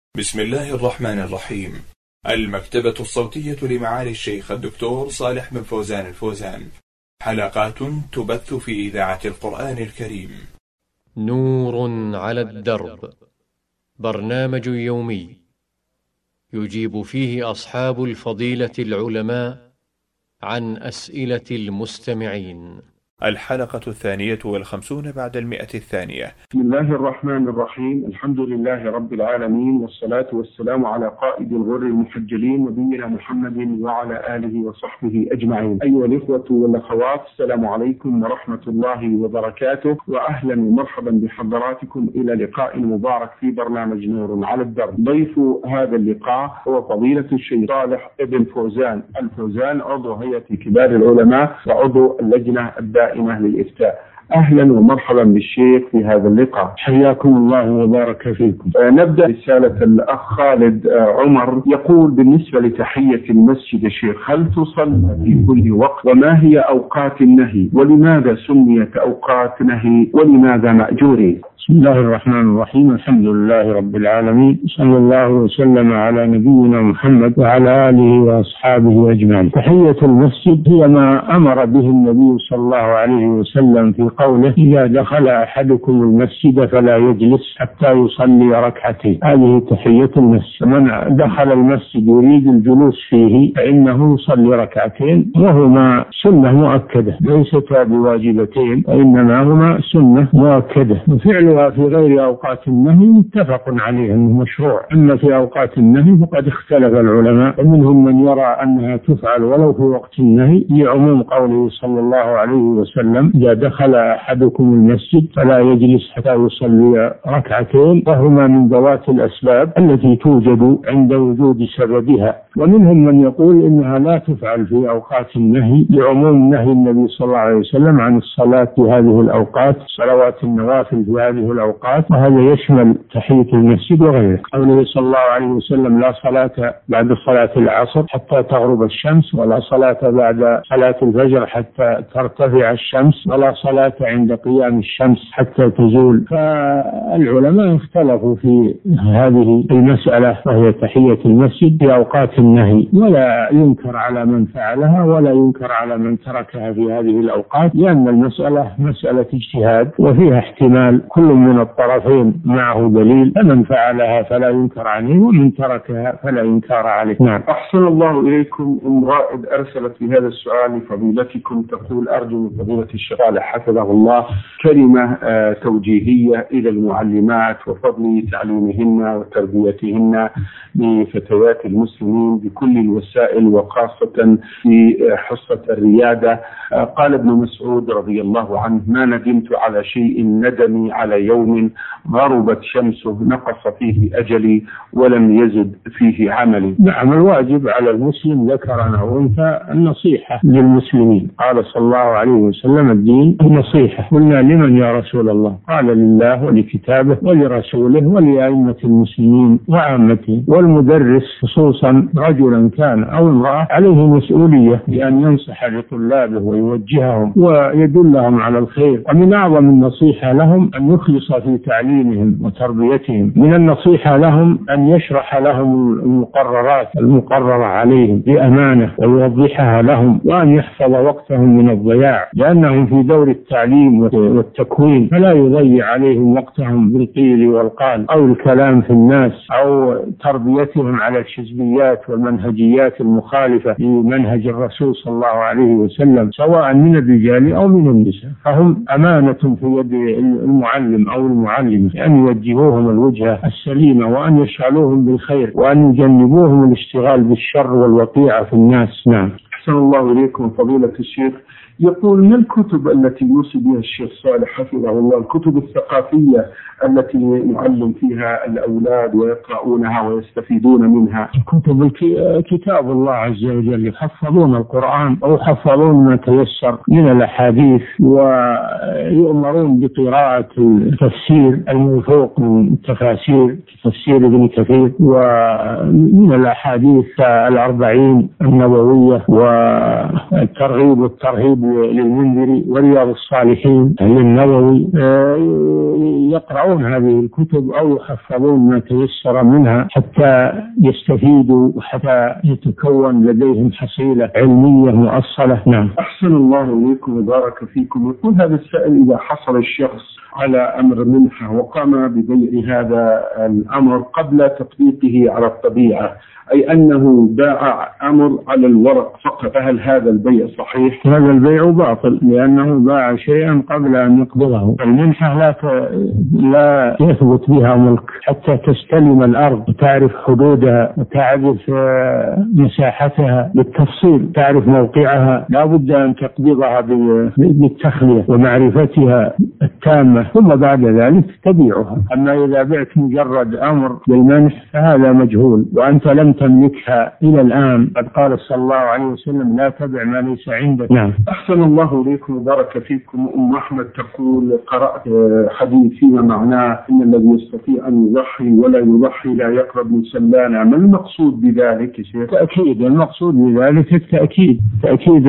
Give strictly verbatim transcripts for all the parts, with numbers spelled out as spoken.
بسم الله الرحمن الرحيم. المكتبة الصوتية لمعالي الشيخ الدكتور صالح بن فوزان الفوزان، حلقات تبث في إذاعة القرآن الكريم. نور على الدرب، برنامج يومي يجيب فيه أصحاب الفضيلة العلماء عن أسئلة المستمعين. الحلقة الثانية والخمسون بعد المئة الثانية. بسم الله الرحمن الرحيم. الحمد لله رب العالمين، والصلاة والسلام على قائد الغر المحجلين نبينا محمد وعلى آله وصحبه أجمعين. أيها الإخوة والأخوات، السلام عليكم ورحمة الله وبركاته، وأهلا ومرحبا بحضراتكم إلى لقاء مبارك في برنامج نور على الدرب. ضيف هذا اللقاء هو فضيلة الشيخ صالح بن فوزان الفوزان، عضو هيئة كبار العلماء وعضو اللجنة الدائمة للإفتاء. أهلا ومرحبا بالشيخ في هذا اللقاء، حياكم الله وبارك فيكم. آه نبدأ رسالة الأخ خالد آه عمر، يقول: بالنسبة لتحية المسجد الشيخ، هل تصلى في كل وقت؟ وما هي أوقات النهي؟ ولماذا سميت أوقات نهي؟ ولماذا مأجورين؟ بسم الله الرحمن الرحيم. الحمد لله رب العالمين، صلى الله وسلم على نبينا محمد وعلى آله وأصحابه أجمعين. تحية المسجد هي ما أمر به النبي صلى الله عليه وسلم في قوله: إذا دخل أحدكم المسجد فلا يجلس حتى يصلي ركعتين. هذه تحية المسجد. من دخل المسجد يريد الجلوس فيه فإنه يصلي ركعتين، وهما سنة مؤكدة ليستا بواجبتين، وإنما هما سنة مؤكدة. وفعل في غير أوقات النهي متفق عليه أنه مشروع، أما في أوقات النهي فقد اختلف العلماء، ومنهم من يرى أنها تفعل ولو في وقت النهي لعموم قوله صلى الله عليه وسلم: إذا دخل أحدكم المسجد فلا يجلس حتى يصلي ركعتين، وهما من ذوات الأسباب التي توجد عند وجود سببها. ومنهم من يقول إنها لا تفعل في أوقات النهي لعموم نهي النبي صلى الله عليه وسلم عن الصلاة في هذه الأوقات، صلوات النوافل في هذه الأوقات، وهذا يشمل تحية المسجد وغيره. قوله صلى الله عليه وسلم: لا صلاة بعد صلاة العصر حتى تغرب الشمس، ولا صلاة بعد صلاة الفجر حتى ترتفع الشمس، ولا صلاة عند قيام الشمس حتى تزول. فالعلماء اختلفوا في هذه المسألة، وهي تحية المسجد في أوقات النهي، ولا ينكر على من فعلها ولا ينكر على من تركها في هذه الأوقات، لأن المسألة مسألة اجتهاد وفيها احتمال كل من الطرفين معه دليل، فمن فعلها فلا ينكر عليه، ومن تركها فلا ينكر عليه. نعم. أحسن الله إليكم. أم رائد أرسلت في هذا السؤال لفضيلتكم، تقول: أرجو من فضيلة الشيخ صالح حفظه الله كلمة آه توجيهية إلى المعلمات وفضل تعليمهن وتربيتهن لفتيات المسلمين بكل الوسائل، وخاصة في حصة الريادة. آه قال ابن مسعود رضي الله عنه: ما ندمت على شيء ندمي على يوم غربت شمسه نقص فيه أجلي ولم يزد فيه عملي. نعم، الواجب على المسلم ذكرا أو أنثى النصيحة للمسلمين. قال صلى الله عليه وسلم: الدين النصيحة. قلنا: لمن يا رسول الله؟ قال: لله ولكتابه ولرسوله ولأئمة المسلمين وعامته. والمدرس خصوصا رجلا كان أو امرأة عليه مسؤولية بأن ينصح لطلابه ويوجههم ويدلهم على الخير. ومن أعظم النصيحة لهم أن يخلص في تعليمهم وتربيتهم. من النصيحة لهم أن يشرح لهم المقررات المقررة عليهم بأمانة ويوضحها لهم، وأن يحفظ وقتهم من الضياع، لأنهم في دور التعليم والتكوين، فلا يضيع عليهم وقتهم بالقيل والقال أو الكلام في الناس أو تربيتهم على الحزبيات والمنهجيات المخالفة لمنهج الرسول صلى الله عليه وسلم، سواء من الرجال أو من النساء. فهم أمانة في يد المعلم أو المعلمة، أن يوجهوهم الوجهة السليمة، وأن يشغلوهم بالخير، وأن يجنبوهم الاشتغال بالشر والوقيعة في الناس. نعم. أحسن الله إليكم فضيلة الشيخ. يقول: ما الكتب التي يوصي بها الشيخ صالح حفظه الله، الكتب الثقافية التي نعلم فيها الأولاد ويقرؤونها ويستفيدون منها؟ كتب كتاب الله عز وجل، يحفظون القرآن أو يحفظون ما تيسر من الأحاديث، ويؤمرون بقراءة التفسير الموثوق من تفاسير تفسير ابن كثير، ومن الأحاديث الأربعين النووية و والترغيب والترهيب للمنذري ورياض الصالحين للنووي، يقرؤون هذه الكتب أو يحفظون ما تيسر منها حتى يستفيدوا وحتى يتكون لديهم حصيلة علمية مؤصلة. نعم. أحسن الله إليكم وبارك فيكم. يقول هذا السائل: إذا حصل الشخص على أمر منحة وقام ببيع هذا الأمر قبل تطبيقه على الطبيعة، أي أنه باع أمر على الورق فقط، فهل هذا البيع صحيح؟ هذا البيع باطل، لأنه باع شيئا قبل أن يقبضه. المنحة لا لا يثبت بها ملك حتى تستلم الأرض وتعرف حدودها وتعرف مساحتها بالتفصيل، تعرف موقعها، لا بد أن تقبضها بالتخلية ومعرفتها التامة، ثم بعد ذلك تبيعها. أما إذا بعت مجرد أمر بالمنح فهذا مجهول، وأنت لم تملكها إلى الآن. قد قال صلى الله عليه وسلم: لا تبع ما ليس عندك. نعم. أحسن الله إليكم وبارك فيكم. أم أحمد تقول: قرأت حديث فيما معناه إن الذي يستطيع أن يضحي ولا يضحي لا يقرب من سلانة، ما المقصود بذلك يا شيخ؟ تأكيد، المقصود بذلك التأكيد، تأكيد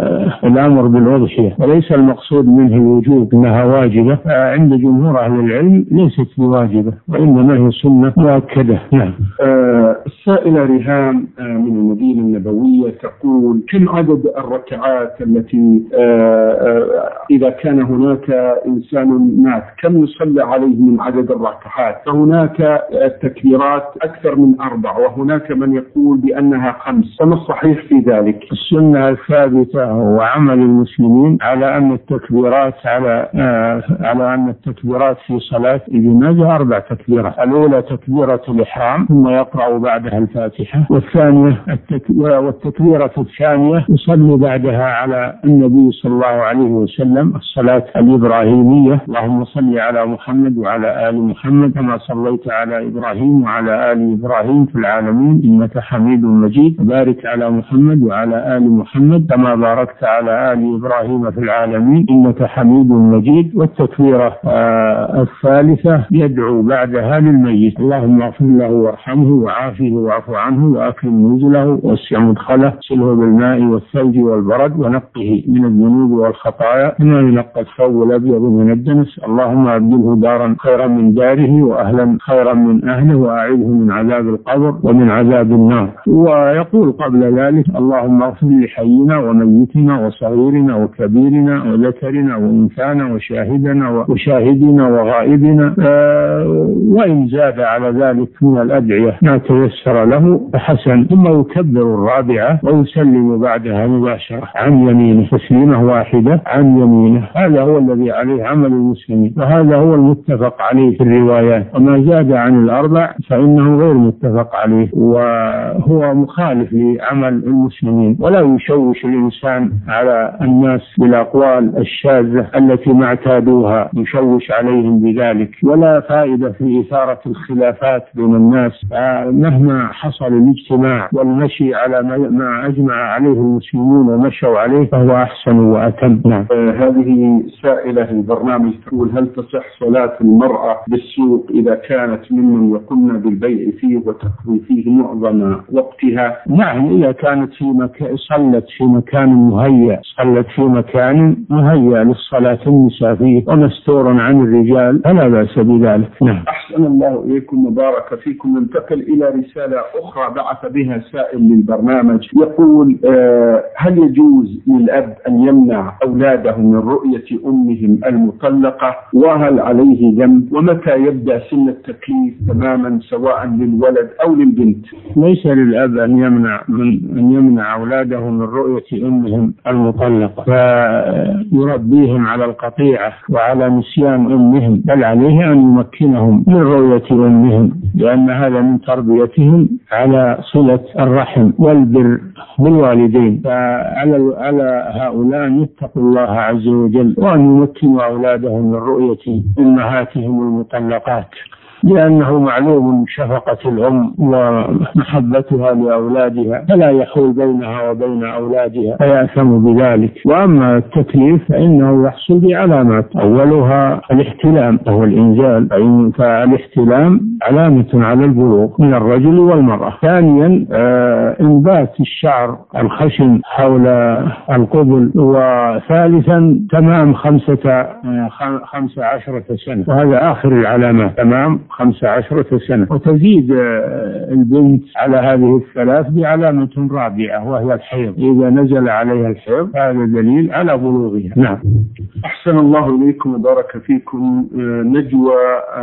الأمر بالأضحية، وليس المقصود منه الوجوب أنها واجبة. عند جمهور أهل العلم ليست بواجبة، وإنما هي سنة مؤكدة. نعم. آه السائلة ريهام آه من المدينة النبوية تقول: كم عدد الركعات التي آه آه إذا كان هناك إنسان مات كم يصلى عليه من عدد الركعات؟ فهناك التكبيرات أكثر من أربع، وهناك من يقول بأنها خمس، فما الصحيح في ذلك؟ السنة الثابتة وعمل المسلمين على أن التكبيرات على آه على أن التكبيرات في صلاة الجنازة أربع تكبيرات. الأولى تكبيرة الإحرام، ثم يقرأ بعدها الفاتحة، والثانية والتكبيرة الثانية يصلي بعدها على النبي صلى الله عليه وسلم الصلاة الإبراهيمية: اللهم صل على محمد وعلى آل محمد كما صليت على إبراهيم وعلى آل إبراهيم في العالمين إنك حميد مجيد، وبارك على محمد وعلى آل محمد كما باركت على آل إبراهيم في العالمين إنك حميد مجيد. والتكبيرة آه الثالثة يدعو بعدها للميت: اللهم اغفر له وارحمه وعافه واعف عنه وأكرم نزله ووسع مدخله، سله بالماء والثلج والبرد ونقه من الذنوب والخطايا كما ينقى الثوب الأبيض من الدنس، اللهم أبدله دارا خيرا من داره وأهلا خيرا من أهله وأعيذه من عذاب القبر ومن عذاب النار. ويقول قبل ذلك: اللهم اغفر لحينا وميتنا وصغيرنا وكبيرنا وذكرنا وأنثانا وشاهدنا وشاهدنا وغائبنا. آه وإن زاد على ذلك من الأدعية ما تيسر له فحسن. ثم يكبر الرابعة ويسلم بعدها مباشرة عن يمينه تسليمة واحدة عن يمينه. هذا هو الذي عليه عمل المسلمين، وهذا هو المتفق عليه في الروايات، وما زاد عن الأربع فإنه غير متفق عليه وهو مخالف لعمل المسلمين. ولا يشوش الإنسان على الناس بالأقوال الشاذة التي ما اعتادوها، يشوش عليهم بذلك، ولا فائدة في إثارة الخلافات بين الناس. مهما حصل الاجتماع والمشي على ما أجمع عليه المسلمون ومشوا عليه فهو أحسن وأتم. نعم. آه هذه سائلة البرنامج تقول: هل تصح صلاة المرأة بالسوق إذا كانت ممن يقومن بالبيع فيه وتقضي فيه معظم وقتها؟ نعم، إذا كانت في مكان صلت في مكان مهيأ صلت في مكان مهيأ للصلاة النساء فيه ومستور عن الرجال فلا بأس بذلك. نعم. أحسن الله إليكم وبارك فيكم. ننتقل إلى رسالة أخرى بعث بها سائل للبرنامج يقول: آه هل يجوز للأب أن يمنع أولاده من رؤية أمهم المطلقة؟ وهل عليه ذنب؟ ومتى يبدأ سن التكليف تماما سواء للولد أو للبنت؟ ليس للأب أن يمنع من أن يمنع أولاده من رؤية أمهم المطلقة فيربيهم على القطيعة وعلى نسيان أمهم، بل عليه أن يمكنهم من رؤية أمهم، لأن هذا من تربيتهم على صلة الرحم والبر بالوالدين. فعلى على هؤلاء أن يتقوا الله عز وجل وأن يمكنوا أولادهم من رؤية أمهاتهم المطلقات. لأنه معلوم شفقة الأم ومحبتها لأولادها، فلا يحول بينها وبين أولادها فيأثم بذلك. وأما التكليف فإنه يحصل بعلامات، أولها الاحتلام وهو الإنزال، فالاحتلام علامة على البلوغ من الرجل والمرأة. ثانيا آه انبات الشعر الخشن حول القبل. وثالثا تمام خمسة آه خمسة عشرة سنة، وهذا آخر العلامات، تمام خمسة عشرة سنة. وتزيد آه البنت على هذه الثلاث بعلامة رابعة وهي الحيض، إذا نزل عليها الحيض هذا دليل على بلوغها. نعم. أحسن الله إليكم وبارك فيكم. نجوى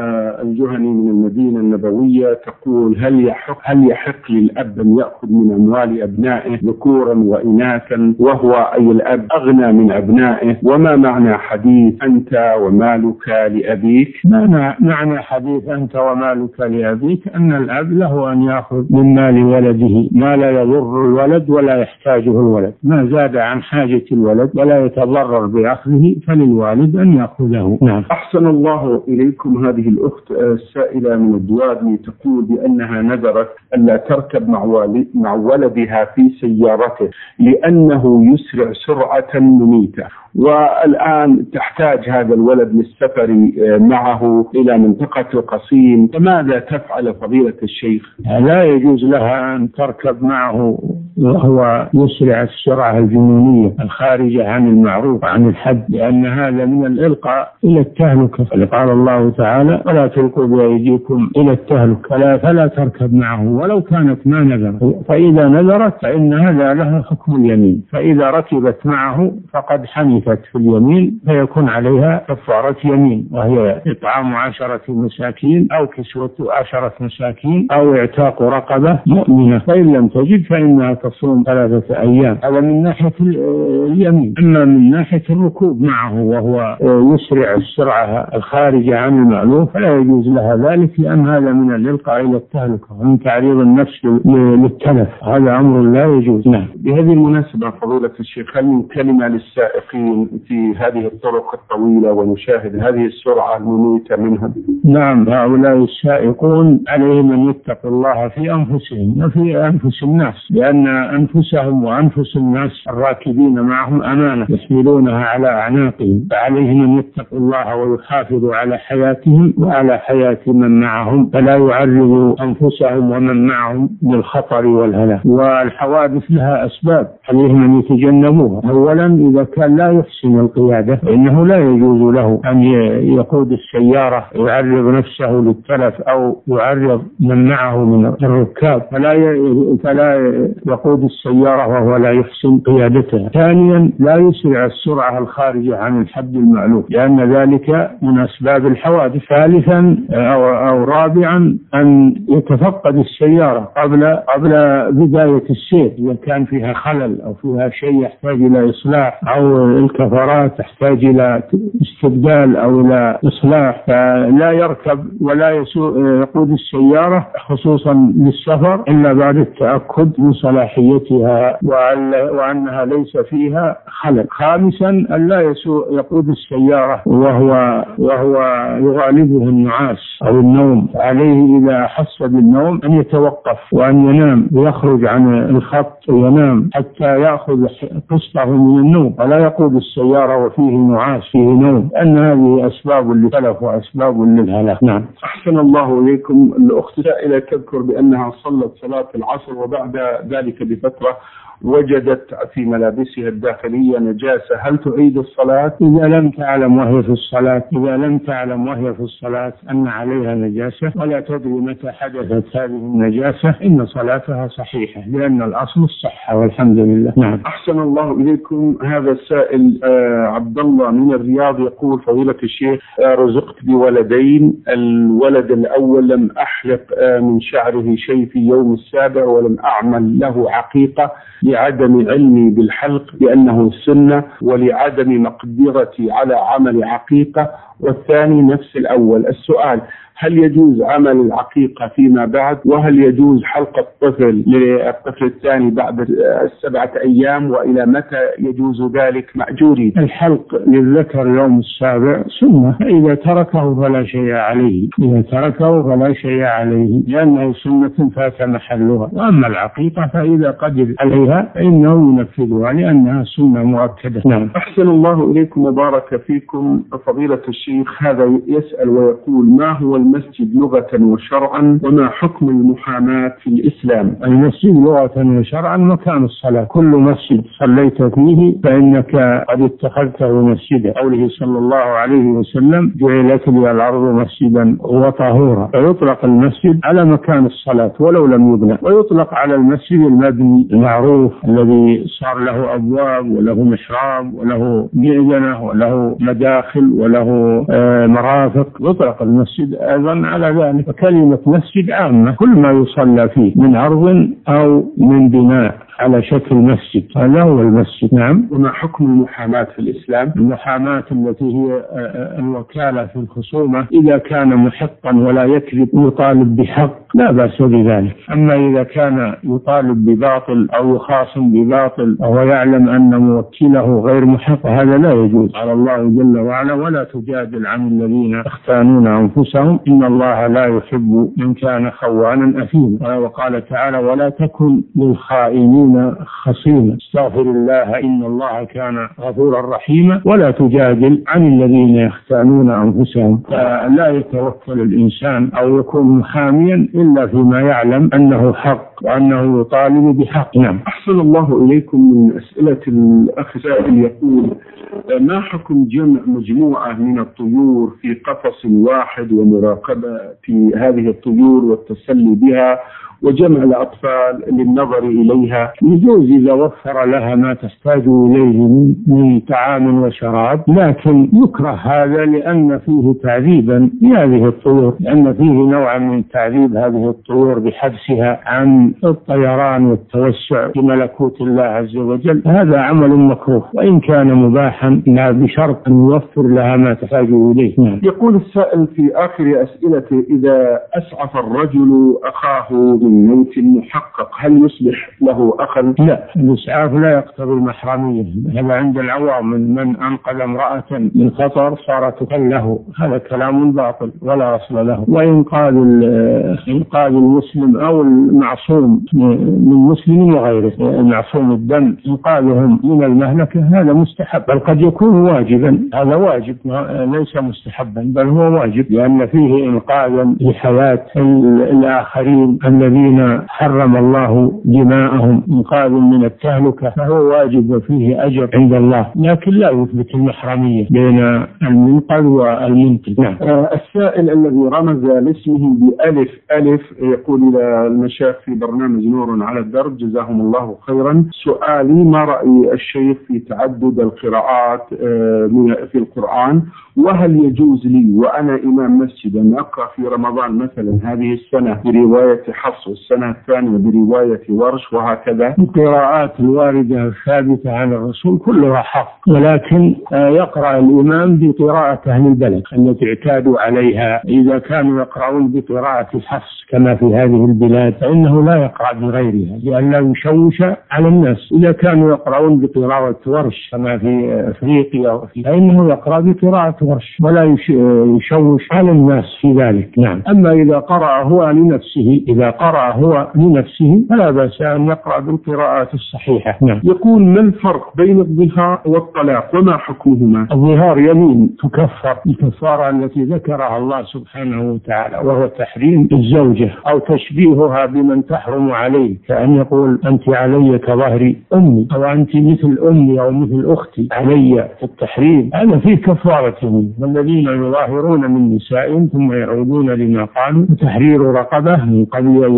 الجهني من المدينة النبوية تقول: هل يحق هل يحق للأب أن يأخذ من أموال أبنائه ذكورا وإناثا وهو أي الأب أغنى من أبنائه؟ وما معنى حديث أنت ومالك لأبيك؟ معنى معنى حديث أنت ومالك لأبيك أن الأب له أن يأخذ من مال ولده ما لا يضر الولد ولا يحتاجه الولد، ما زاد عن حاجة الولد ولا يتضرر بأخذه فللوالد أن يأخذه. نعم. أحسن الله إليكم. هذه الأخت السائلة من الدوادي تقول بأنها نذرت ألا تركب مع ولدها في سيارته لأنه يسرع سرعة مميتة، والآن تحتاج هذا الولد للسفر معه إلى منطقة القصيم، فماذا تفعل فضيلة الشيخ؟ لا يجوز لها أن تركب معه وهو يسرع السرعة الجنونية الخارجة عن المعروف عن الحد، لأن هذا من الإلقاء إلى التهلكة. قال الله تعالى: ولا تلقوا بأيديكم إلى التهلكة، فلا, فلا تركب معه ولو كانت ما نذرت. فإذا نذرت فإن هذا له حكم اليمين، فإذا ركبت معه فقد حنثت في اليمين فيكون عليها كفارة يمين، وهي إطعام عشرة مساكين أو كسوة عشرة مساكين أو اعتاق رقبة مؤمنة، فإن لم تجد فإنها تصوم ثلاثة أيام. هذا من ناحية اليمين. أما من ناحية الركوب معه وهو يسرع السرعة الخارجة عن المألوف فلا يجوز لها ذلك، لأن هذا من الإلقاء إلى التهلكة ومن تعريض النفس للتلف، هذا أمر لا يجوز. نعم. بهذه المناسبة فضيلة الشيخ، هل من كلمة للسائقين في هذه الطرق الطويلة ونشاهد هذه السرعة المميتة منهم؟ نعم. هؤلاء السائقون عليهم أن يتقوا الله في أنفسهم وفي أنفس الناس، لأن أنفسهم وأنفس الناس الراكبين معهم أمانة يحملونها على أعناقهم، فعليهم أن يتقوا الله ويحافظوا على حياتهم وعلى حياة من معهم، فلا يعرضوا أنفسهم ومن معهم للخطر والهلاك. والحوادث لها أسباب عليهم أن يتجنبوها. أولا إذا كان لا يحسن القيادة فإنه لا يجوز له أن يقود السيارة يعرض نفسه للتلف أو يعرض من معه من الركاب، فلا فلا يقود السيارة وهو لا يحسن قيادتها. ثانيا لا يسرع السرعة الخارجة عن الحد المألوف، لأن ذلك من أسباب الحوادث. ثالثا أو, أو رابعا أن يتفقد السيارة قبل قبل بداية السير، إذا كان فيها خلل أو فيها شيء يحتاج إلى إصلاح أو الكفرات تحتاج إلى استبدال أو إلى إصلاح، فلا يركب ولا يقود السيارة خصوصا للسفر إلا بعد التأكد من صلاحيتها وأنها ليس فيها خلل. خامسا أن لا يقود السيارة وهو وهو يغالبه النعاس أو النوم، عليه إذا أحس بالنوم أن يتوقف وأن ينام ويخرج عن الخط وينام حتى يأخذ قسطه من النوم، ولا يقود السيارة وفيه نعاس فيه نوم، لأن هذه أسباب للتلف وأسباب للهلاك. نعم. أحسن الله إليكم. الأخت سائلة تذكر بأنها صلت صلاة العصر وبعد ذلك بفترة وجدت في ملابسها الداخلية نجاسة، هل تعيد الصلاة؟ إذا لم تعلم وهي في الصلاة إذا لم تعلم وهي في الصلاة أن عليها نجاسة ولا تدري متى حدثت هذه النجاسة إن صلاتها صحيحة، لأن الأصل الصحة والحمد لله. نعم. أحسن الله إليكم. هذا السائل آه عبد الله من الرياض يقول: فضيلة الشيخ، آه رزقت بولدين، الولد الأول لم أحلق آه من شعره شيء في يوم السابع ولم أعمل له عقيقة لعدم علمي بالحلق لأنه السنة ولعدم مقدرتي على عمل عقيقة، والثاني نفس الأول. السؤال: هل يجوز عمل العقيقة فيما بعد؟ وهل يجوز حلق الطفل للطفل الثاني بعد السبعة أيام؟ وإلى متى يجوز ذلك مأجورين؟ الحلق للذكر يوم السابع سنة، فإذا تركه فلا شيء عليه، إذا تركه فلا شيء عليه لأنه سنة فات محلها. وأما العقيقة فإذا قدر عليها فإنه ينفذها لأنها سنة مؤكدة. نعم. أحسن الله إليكم وبارك فيكم فضيلة الشيخ. هذا يسأل ويقول: ما هو المسجد لغة وشرعا، وما حكم المحاماة في الإسلام؟ المسجد لغة وشرعا مكان الصلاة، كل مسجد صليت فيه فإنك قد اتخذته مسجدا، قوله صلى الله عليه وسلم: جعلت لي الأرض مسجدا وطهورا. فيطلق المسجد على مكان الصلاة ولو لم يبنى، ويطلق على المسجد المبني المعروف الذي صار له أبواب وله محراب وله مئذنة وله مداخل وله آه مرافق، يطلق المسجد أيضا على ذلك. فكلمة مسجد عامة، كل ما يصلى فيه من أرض أو من بناء على شكل مسجد، هذا هو المسجد. نعم. وما حكم المحاماة في الإسلام؟ المحاماة التي هي الوكالة في الخصومة، إذا كان محقا ولا يكذب يطالب بحق لا بأس بذلك. أما إذا كان يطالب بباطل أو يخاصم بباطل وهو يعلم أن موكله غير محق، هذا لا يجوز. قال الله جل وعلا: ولا تجادل عن الذين يختانون أنفسهم إن الله لا يحب من كان خوانا أثيما. وقال تعالى: ولا تكن للخائنين خصيما استغفر الله إن الله كان غفورا رحيما. ولا تجادل عن الذين يختانون أنفسهم. فلا يتوكل الإنسان أو يكون محاميا إلا فيما يعلم أنه حق وأنه يطالب بحق. نعم. أحسن الله إليكم. من أسئلة الأخ سائل يقول: ما حكم جمع مجموعة من الطيور في قفص واحد ومراقبة في هذه الطيور والتسلي بها وجمع الأطفال للنظر إليها؟ يجوز إذا وفر لها ما تحتاج إليه من, من طعام وشراب، لكن يكره هذا لأن فيه تعذيبا لهذه الطيور، لأن فيه نوع من تعذيب هذه الطيور بحبسها عن الطيران والتوسع في ملكوت الله عز وجل. هذا عمل مكروه، وإن كان مباحا بشرط أن يوفر لها ما تحتاج إليه. نعم. يقول السائل في آخر أسئلته: إذا أسعف الرجل أخاه موت محقق هل يصبح له أخا؟ لا، الإسعاف لا يقتضي المحرمية. هذا عند العوام من من أنقذ امرأة من خطر صارت له، هذا كلام باطل ولا أصل له. وإنقاذ إنقاذ المسلم أو المعصوم من مسلم وغيره، المعصوم الدم، إنقاذهم من المهلكة هذا مستحب، بل قد يكون واجبا. هذا واجب ليس مستحبا بل هو واجب، لأن فيه إنقاذا لحياة الآخرين الذين حرم الله دماءهم، إنقاذ من التهلكة، فهو واجب وفيه أجر عند الله، لكن لا يثبت المحرمية بين المنقذ والمنقذ. نعم. آه السائل الذي رمز لاسمه بألف ألف يقول إلى المشايخ في برنامج نور على الدرب: جزاهم الله خيرا. سؤالي: ما رأي الشيخ في تعدد القراءات آه في القرآن؟ وهل يجوز لي وأنا إمام مسجد أن أقرأ في رمضان مثلا هذه السنة برواية حفص والسنة الثانية برواية ورش وهكذا؟ القراءات الواردة الثابتة عن الرسول كلها حق، ولكن يقرأ الإمام بقراءة أهل البلد التي اعتادوا عليها. إذا كانوا يقرؤون بقراءة حفص كما في هذه البلاد فإنه لا يقرأ بغيرها لأن لا يشوش على الناس. إذا كانوا يقرؤون بقراءة ورش كما في أفريقيا فإنه يقرأ بقراءة ورش ولا يشوش على الناس في ذلك. نعم. أما إذا قرأ هو لنفسه إذا قرأ هو لنفسه فلا بأس أن يقرأ بالقراءات الصحيحة. نعم. يقول: ما الفرق بين الظهار والطلاق وما حكمهما؟ الظهار يمين تكفر الكفارة التي ذكرها الله سبحانه وتعالى، وهو تحريم الزوجة أو تشبيهها بمن تحرم عليه، كأن يقول: أنت علي كظهر أمي، أو أنت مثل أمي أو مثل أختي علي في التحريم. هذا فيه كفارة يمين. والذين يظاهرون من نسائهم ثم يعودون لما قالوا تحرير رقبة من قبل أن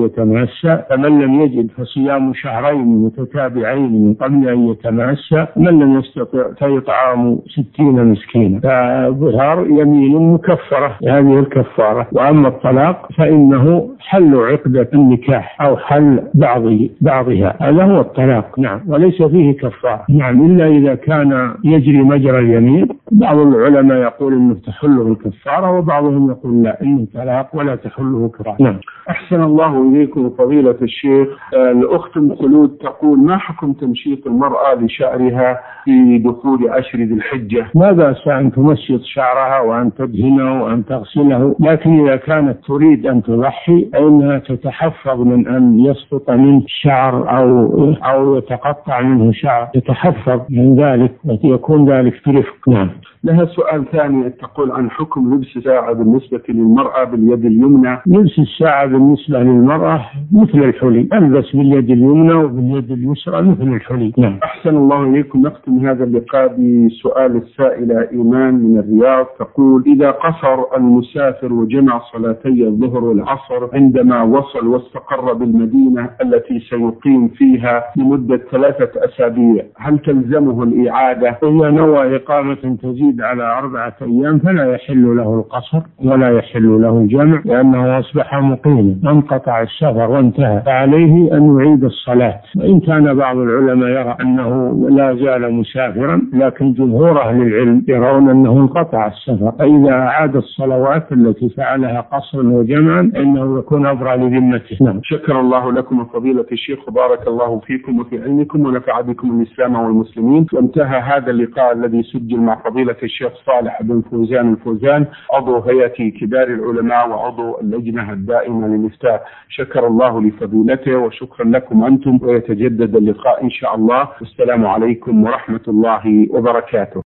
أن يتماسى، فمن لم يجد فصيام شهرين متتابعين من قبل أن يتماسى، من لم يستطع فإطعام ستين مسكينا. فظهار يمين مكفرة هذه الكفارة. وأما الطلاق فإنه حل عقدة النكاح أو حل بعض بعضها، هذا هو الطلاق. نعم، وليس فيه كفارة. نعم، إلا إذا كان يجري مجرى اليمين. بعض العلماء يقول إنه تحله الكفارة، وبعضهم يقول لا، إنه طلاق ولا تحله كفارة. نعم. أحسن الله إليكم فضيلة الشيخ. الأخت خلود تقول: ما حكم تمشيط المرأة لشعرها في دخول عشر ذي الحجة؟ لا بأس أن تمشط شعرها وأن تدهنه وأن تغسله، لكن إذا كانت تريد أن تضحي فإنها تتحفظ من أن يسقط منه شعر أو أو يتقطع منه شعر، تتحفظ من ذلك ويكون ذلك برفق. نعم. لها سؤال ثاني تقول عن حكم لبس الساعة بالنسبة للمرأة باليد اليمنى. لبس الساعة بالنسبة للمرأة مثل الحلي، ألبس باليد اليمنى وباليد اليسرى مثل الحلي. نعم. أحسن الله إليكم. نختم هذا اللقاء بسؤال السائلة إيمان من الرياض تقول: إذا قصر المسافر وجمع صلاتي الظهر والعصر عندما وصل واستقر بالمدينة التي سيقيم فيها لمدة ثلاثة أسابيع، هل تلزمه الإعادة؟ إذا نوى إقامة تزيد على أربعة أيام فلا يحل له القصر ولا يحل له الجمع، لأنه أصبح مقيما، انقطع السفر وانتهى، فعليه أن يعيد الصلاة. وإن كان بعض العلماء يرى أنه لا زال مسافرا، لكن جمهور أهل العلم يرون أنه انقطع السفر، فإذا أعاد الصلوات التي فعلها قصرا وجمعا إنه يكون أبرى لذمته. نعم. شكر الله لكم فضيلة الشيخ وبارك الله فيكم وفي علمكم ونفع بكم الإسلام والمسلمين. وانتهى هذا اللقاء الذي سجل مع فضيلة الشيخ صالح بن فوزان الفوزان، عضو هيئة كبار العلماء وعضو اللجنة الدائمة للإفتاء. شكر الله لفضيلته وشكرا لكم أنتم، ويتجدد اللقاء إن شاء الله. والسلام عليكم ورحمة الله وبركاته.